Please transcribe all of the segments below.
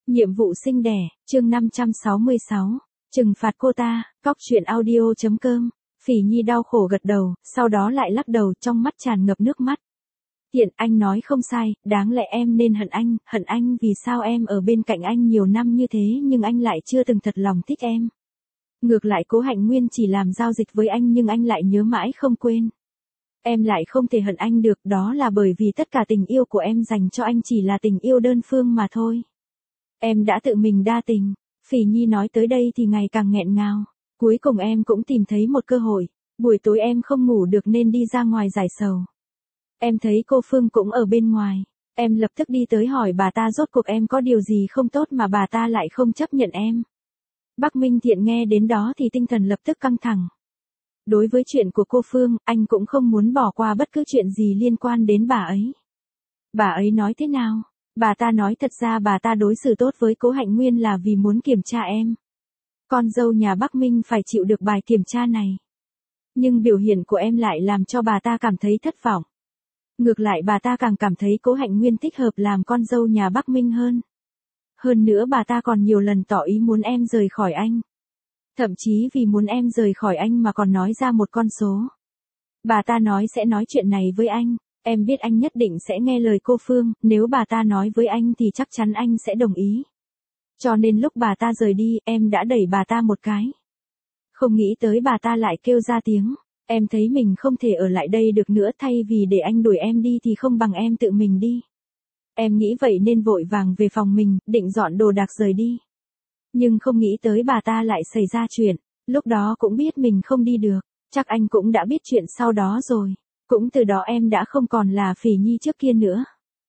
Nhiệm vụ sinh đẻ, chương 566. Trừng phạt cô ta, Cóc truyện audio.com. Phỉ Nhi đau khổ gật đầu, sau đó lại lắc đầu, trong mắt tràn ngập nước mắt. Tiện, anh nói không sai, đáng lẽ em nên hận anh vì sao em ở bên cạnh anh nhiều năm như thế nhưng anh lại chưa từng thật lòng thích em. Ngược lại Cố Hạnh Nguyên chỉ làm giao dịch với anh nhưng anh lại nhớ mãi không quên. Em lại không thể hận anh được, đó là bởi vì tất cả tình yêu của em dành cho anh chỉ là tình yêu đơn phương mà thôi. Em đã tự mình đa tình. Phỉ Nhi nói tới đây thì ngày càng nghẹn ngào. Cuối cùng em cũng tìm thấy một cơ hội. Buổi tối em không ngủ được nên đi ra ngoài giải sầu. Em thấy cô Phương cũng ở bên ngoài. Em lập tức đi tới hỏi bà ta rốt cuộc em có điều gì không tốt mà bà ta lại không chấp nhận em. Bắc Minh Thiện nghe đến đó thì tinh thần lập tức căng thẳng. Đối với chuyện của cô Phương, anh cũng không muốn bỏ qua bất cứ chuyện gì liên quan đến bà ấy. Bà ấy nói thế nào? Bà ta nói thật ra bà ta đối xử tốt với Cố Hạnh Nguyên là vì muốn kiểm tra em. Con dâu nhà Bắc Minh phải chịu được bài kiểm tra này. Nhưng biểu hiện của em lại làm cho bà ta cảm thấy thất vọng. Ngược lại bà ta càng cảm thấy Cố Hạnh Nguyên thích hợp làm con dâu nhà Bắc Minh hơn. Hơn nữa bà ta còn nhiều lần tỏ ý muốn em rời khỏi anh. Thậm chí vì muốn em rời khỏi anh mà còn nói ra một con số. Bà ta nói sẽ nói chuyện này với anh. Em biết anh nhất định sẽ nghe lời cô Phương, nếu bà ta nói với anh thì chắc chắn anh sẽ đồng ý. Cho nên lúc bà ta rời đi, em đã đẩy bà ta một cái. Không nghĩ tới bà ta lại kêu ra tiếng. Em thấy mình không thể ở lại đây được nữa, thay vì để anh đuổi em đi thì không bằng em tự mình đi. Em nghĩ vậy nên vội vàng về phòng mình, định dọn đồ đạc rời đi. Nhưng không nghĩ tới bà ta lại xảy ra chuyện. Lúc đó cũng biết mình không đi được. Chắc anh cũng đã biết chuyện sau đó rồi. Cũng từ đó em đã không còn là Phỉ Nhi trước kia nữa.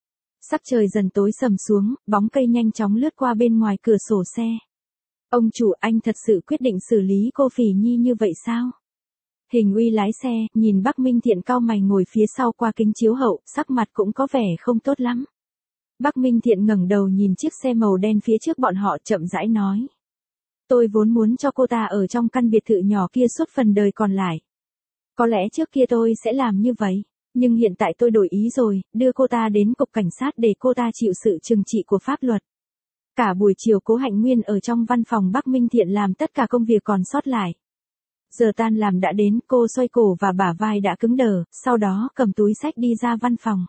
Sắc trời dần tối sầm xuống, bóng cây nhanh chóng lướt qua bên ngoài cửa sổ xe. Ông chủ, anh thật sự quyết định xử lý cô Phỉ Nhi như vậy sao? Hình Uy lái xe, nhìn Bắc Minh Thiện cau mày ngồi phía sau qua kính chiếu hậu, sắc mặt cũng có vẻ không tốt lắm. Bắc Minh Thiện ngẩng đầu nhìn chiếc xe màu đen phía trước bọn họ, chậm rãi nói. Tôi vốn muốn cho cô ta ở trong căn biệt thự nhỏ kia suốt phần đời còn lại. Có lẽ trước kia tôi sẽ làm như vậy, nhưng hiện tại tôi đổi ý rồi, đưa cô ta đến cục cảnh sát để cô ta chịu sự trừng trị của pháp luật. Cả buổi chiều Cố Hạnh Nguyên ở trong văn phòng Bắc Minh Thiện làm tất cả công việc còn sót lại. Giờ tan làm đã đến, cô xoay cổ và bả vai đã cứng đờ, sau đó cầm túi xách đi ra văn phòng.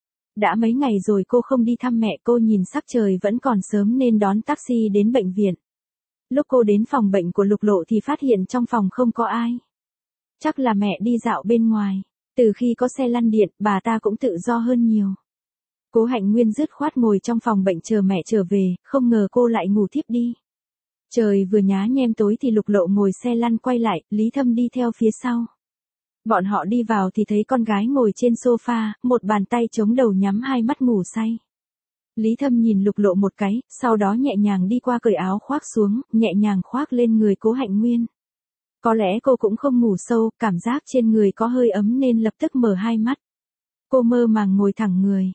Đã mấy ngày rồi cô không đi thăm mẹ, cô nhìn sắc trời vẫn còn sớm nên đón taxi đến bệnh viện. Lúc cô đến phòng bệnh của Lục Lộ thì phát hiện trong phòng không có ai. Chắc là mẹ đi dạo bên ngoài. Từ khi có xe lăn điện, bà ta cũng tự do hơn nhiều. Cố Hạnh Nguyên dứt khoát ngồi trong phòng bệnh chờ mẹ trở về, không ngờ cô lại ngủ thiếp đi. Trời vừa nhá nhem tối thì Lục Lộ ngồi xe lăn quay lại, Lý Thâm đi theo phía sau. Bọn họ đi vào thì thấy con gái ngồi trên sofa, một bàn tay chống đầu nhắm hai mắt ngủ say. Lý Thâm nhìn Lục Lộ một cái, sau đó nhẹ nhàng đi qua cởi áo khoác xuống, nhẹ nhàng khoác lên người Cố Hạnh Nguyên. Có lẽ cô cũng không ngủ sâu, cảm giác trên người có hơi ấm nên lập tức mở hai mắt. Cô mơ màng ngồi thẳng người.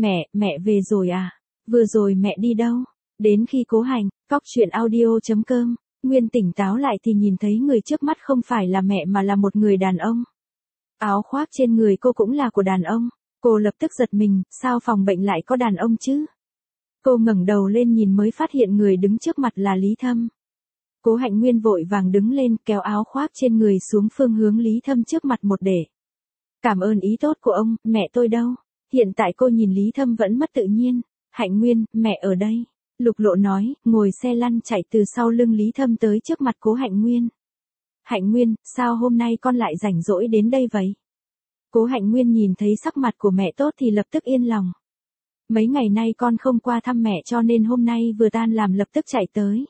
Mẹ về rồi à? Vừa rồi mẹ đi đâu? Đến khi Cố Hành, Cóc truyện audio.com, Nguyên tỉnh táo lại thì nhìn thấy người trước mắt không phải là mẹ mà là một người đàn ông. Áo khoác trên người cô cũng là của đàn ông. Cô lập tức giật mình, sao phòng bệnh lại có đàn ông chứ? Cô ngẩng đầu lên nhìn mới phát hiện người đứng trước mặt là Lý Thâm. Cố Hạnh Nguyên vội vàng đứng lên, kéo áo khoác trên người xuống phương hướng Lý Thâm trước mặt một để. Cảm ơn ý tốt của ông, mẹ tôi đâu? Hiện tại cô nhìn Lý Thâm vẫn mất tự nhiên. Hạnh Nguyên, mẹ ở đây. Lục Lộ nói, ngồi xe lăn chạy từ sau lưng Lý Thâm tới trước mặt Cố Hạnh Nguyên. Hạnh Nguyên, sao hôm nay con lại rảnh rỗi đến đây vậy? Cố Hạnh Nguyên nhìn thấy sắc mặt của mẹ tốt thì lập tức yên lòng. Mấy ngày nay con không qua thăm mẹ cho nên hôm nay vừa tan làm lập tức chạy tới.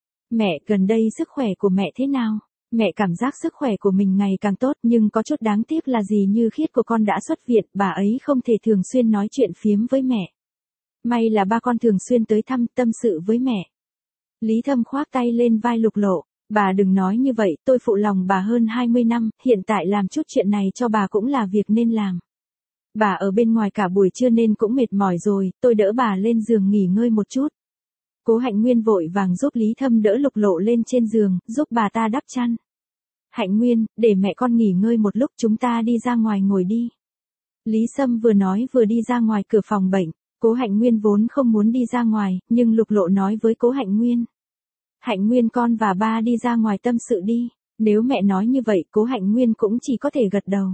Mẹ, gần đây sức khỏe của mẹ thế nào? Mẹ cảm giác sức khỏe của mình ngày càng tốt nhưng có chút đáng tiếc là gì Như Khiết của con đã xuất viện, bà ấy không thể thường xuyên nói chuyện phiếm với mẹ. May là ba con thường xuyên tới thăm, tâm sự với mẹ. Lý Thâm khoác tay lên vai Lục Lộ, bà đừng nói như vậy, tôi phụ lòng bà hơn 20 năm, hiện tại làm chút chuyện này cho bà cũng là việc nên làm. Bà ở bên ngoài cả buổi trưa nên cũng mệt mỏi rồi, tôi đỡ bà lên giường nghỉ ngơi một chút. Cố Hạnh Nguyên vội vàng giúp Lý Thâm đỡ Lục Lộ lên trên giường, giúp bà ta đắp chăn. Hạnh Nguyên, để mẹ con nghỉ ngơi một lúc, chúng ta đi ra ngoài ngồi đi. Lý Sâm vừa nói vừa đi ra ngoài cửa phòng bệnh. Cố Hạnh Nguyên vốn không muốn đi ra ngoài, nhưng Lục Lộ nói với Cố Hạnh Nguyên. Hạnh Nguyên con và ba đi ra ngoài tâm sự đi. Nếu mẹ nói như vậy Cố Hạnh Nguyên cũng chỉ có thể gật đầu.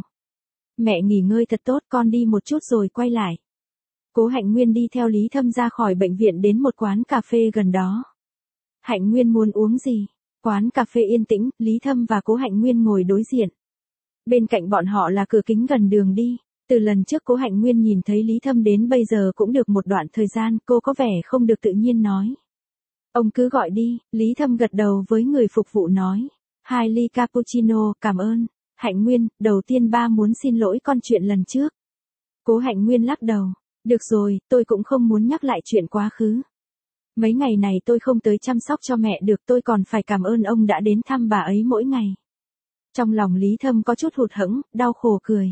Mẹ nghỉ ngơi thật tốt, con đi một chút rồi quay lại. Cố Hạnh Nguyên đi theo Lý Thâm ra khỏi bệnh viện đến một quán cà phê gần đó. Hạnh Nguyên muốn uống gì? Quán cà phê yên tĩnh, Lý Thâm và Cố Hạnh Nguyên ngồi đối diện. Bên cạnh bọn họ là cửa kính gần đường đi. Từ lần trước Cố Hạnh Nguyên nhìn thấy Lý Thâm đến bây giờ cũng được một đoạn thời gian, cô có vẻ không được tự nhiên nói. Ông cứ gọi đi, Lý Thâm gật đầu với người phục vụ nói. 2 ly cappuccino, cảm ơn. Hạnh Nguyên, đầu tiên ba muốn xin lỗi con chuyện lần trước. Cố Hạnh Nguyên lắc đầu. Được rồi, tôi cũng không muốn nhắc lại chuyện quá khứ. Mấy ngày này tôi không tới chăm sóc cho mẹ được, tôi còn phải cảm ơn ông đã đến thăm bà ấy mỗi ngày. Trong lòng Lý Thâm có chút hụt hẫng, đau khổ cười.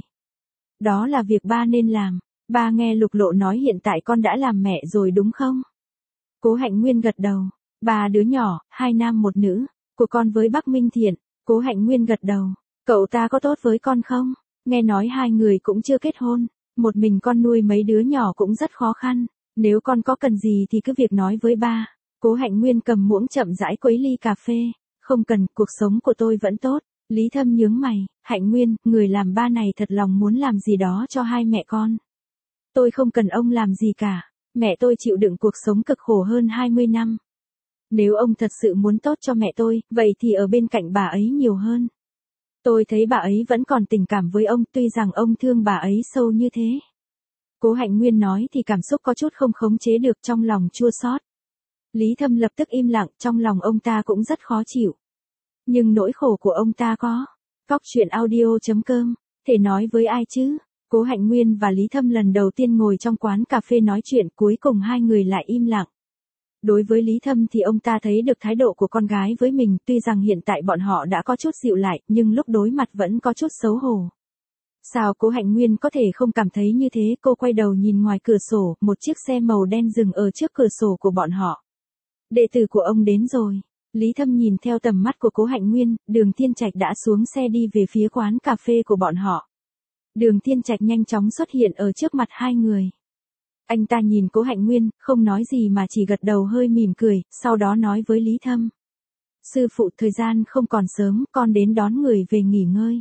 Đó là việc ba nên làm. Ba nghe Lục Lộ nói hiện tại con đã làm mẹ rồi đúng không? Cố Hạnh Nguyên gật đầu. 3 đứa nhỏ, 2 nam 1 nữ, của con với Bắc Minh Thiện. Cố Hạnh Nguyên gật đầu. Cậu ta có tốt với con không? Nghe nói 2 người cũng chưa kết hôn. Một mình con nuôi mấy đứa nhỏ cũng rất khó khăn. Nếu con có cần gì thì cứ việc nói với ba. Cố Hạnh Nguyên cầm muỗng chậm rãi quấy ly cà phê. Không cần, cuộc sống của tôi vẫn tốt. Lý Thâm nhướng mày. Hạnh Nguyên, người làm ba này thật lòng muốn làm gì đó cho 2 mẹ con. Tôi không cần ông làm gì cả. Mẹ tôi chịu đựng cuộc sống cực khổ hơn 20 năm. Nếu ông thật sự muốn tốt cho mẹ tôi, vậy thì ở bên cạnh bà ấy nhiều hơn. Tôi thấy bà ấy vẫn còn tình cảm với ông, tuy rằng ông thương bà ấy sâu như thế. Cố Hạnh Nguyên nói thì cảm xúc có chút không khống chế được, trong lòng chua xót. Lý Thâm lập tức im lặng, trong lòng ông ta cũng rất khó chịu. Nhưng nỗi khổ của ông ta có. Cóc truyện audio.com, thể nói với ai chứ? Cố Hạnh Nguyên và Lý Thâm lần đầu tiên ngồi trong quán cà phê nói chuyện, cuối cùng 2 người lại im lặng. Đối với Lý Thâm thì ông ta thấy được thái độ của con gái với mình, tuy rằng hiện tại bọn họ đã có chút dịu lại, nhưng lúc đối mặt vẫn có chút xấu hổ. Sao Cố Hạnh Nguyên có thể không cảm thấy như thế? Cô quay đầu nhìn ngoài cửa sổ, một chiếc xe màu đen dừng ở trước cửa sổ của bọn họ. Đệ tử của ông đến rồi. Lý Thâm nhìn theo tầm mắt của Cố Hạnh Nguyên, Đường Thiên Trạch đã xuống xe đi về phía quán cà phê của bọn họ. Đường Thiên Trạch nhanh chóng xuất hiện ở trước mặt 2 người. Anh ta nhìn Cố Hạnh Nguyên, không nói gì mà chỉ gật đầu hơi mỉm cười, sau đó nói với Lý Thâm. Sư phụ, thời gian không còn sớm, con đến đón người về nghỉ ngơi.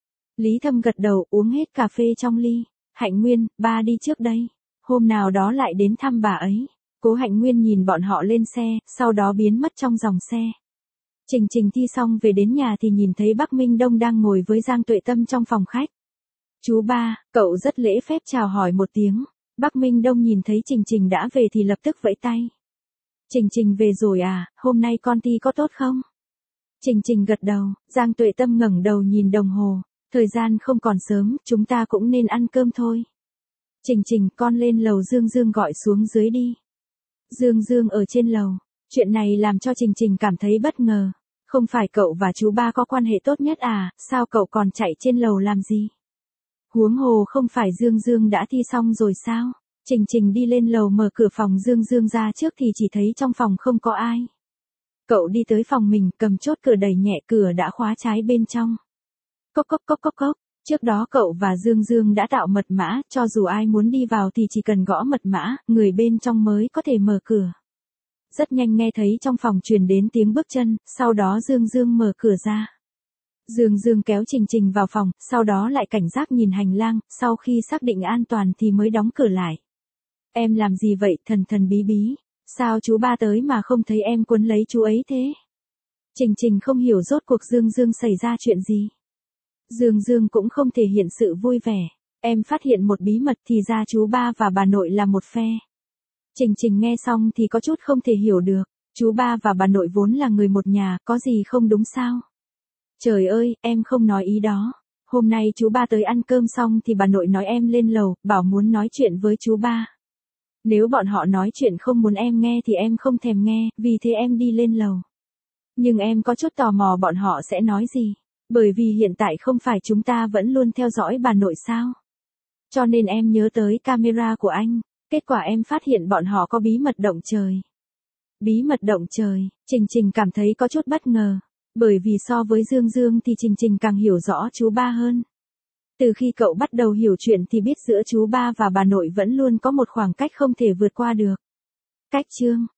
Lý Thâm gật đầu, uống hết cà phê trong ly. Hạnh Nguyên, ba đi trước đây. Hôm nào đó lại đến thăm bà ấy. Cố Hạnh Nguyên nhìn bọn họ lên xe, sau đó biến mất trong dòng xe. Trình Trình thi xong về đến nhà thì nhìn thấy Bắc Minh Đông đang ngồi với Giang Tuệ Tâm trong phòng khách. Chú ba, cậu rất lễ phép chào hỏi một tiếng. Bắc Minh Đông nhìn thấy Trình Trình đã về thì lập tức vẫy tay. Trình Trình về rồi à, hôm nay con thi có tốt không? Trình Trình gật đầu, Giang Tuệ Tâm ngẩng đầu nhìn đồng hồ. Thời gian không còn sớm, chúng ta cũng nên ăn cơm thôi. Trình Trình, con lên lầu, Dương Dương gọi xuống dưới đi. Dương Dương ở trên lầu. Chuyện này làm cho Trình Trình cảm thấy bất ngờ. Không phải cậu và chú ba có quan hệ tốt nhất à, sao cậu còn chạy trên lầu làm gì? Huống hồ không phải Dương Dương đã thi xong rồi sao? Trình Trình đi lên lầu mở cửa phòng Dương Dương ra trước thì chỉ thấy trong phòng không có ai. Cậu đi tới phòng mình, cầm chốt cửa đẩy nhẹ, cửa đã khóa trái bên trong. Cốc cốc cốc cốc cốc. Trước đó cậu và Dương Dương đã tạo mật mã, cho dù ai muốn đi vào thì chỉ cần gõ mật mã, người bên trong mới có thể mở cửa. Rất nhanh nghe thấy trong phòng truyền đến tiếng bước chân, sau đó Dương Dương mở cửa ra. Dương Dương kéo Trình Trình vào phòng, sau đó lại cảnh giác nhìn hành lang, sau khi xác định an toàn thì mới đóng cửa lại. Em làm gì vậy, thần thần bí bí? Sao chú ba tới mà không thấy em quấn lấy chú ấy thế? Trình Trình không hiểu rốt cuộc Dương Dương xảy ra chuyện gì. Dương Dương cũng không thể hiện sự vui vẻ. Em phát hiện một bí mật, thì ra chú ba và bà nội là một phe. Trình Trình nghe xong thì có chút không thể hiểu được. Chú ba và bà nội vốn là người một nhà, có gì không đúng sao? Trời ơi, em không nói ý đó. Hôm nay chú ba tới ăn cơm xong thì bà nội nói em lên lầu, bảo muốn nói chuyện với chú ba. Nếu bọn họ nói chuyện không muốn em nghe thì em không thèm nghe, vì thế em đi lên lầu. Nhưng em có chút tò mò bọn họ sẽ nói gì. Bởi vì hiện tại không phải chúng ta vẫn luôn theo dõi bà nội sao? Cho nên em nhớ tới camera của anh. Kết quả em phát hiện bọn họ có bí mật động trời. Bí mật động trời, Trình Trình cảm thấy có chút bất ngờ. Bởi vì so với Dương Dương thì Trình Trình càng hiểu rõ chú ba hơn. Từ khi cậu bắt đầu hiểu chuyện thì biết giữa chú ba và bà nội vẫn luôn có một khoảng cách không thể vượt qua được. Cách chương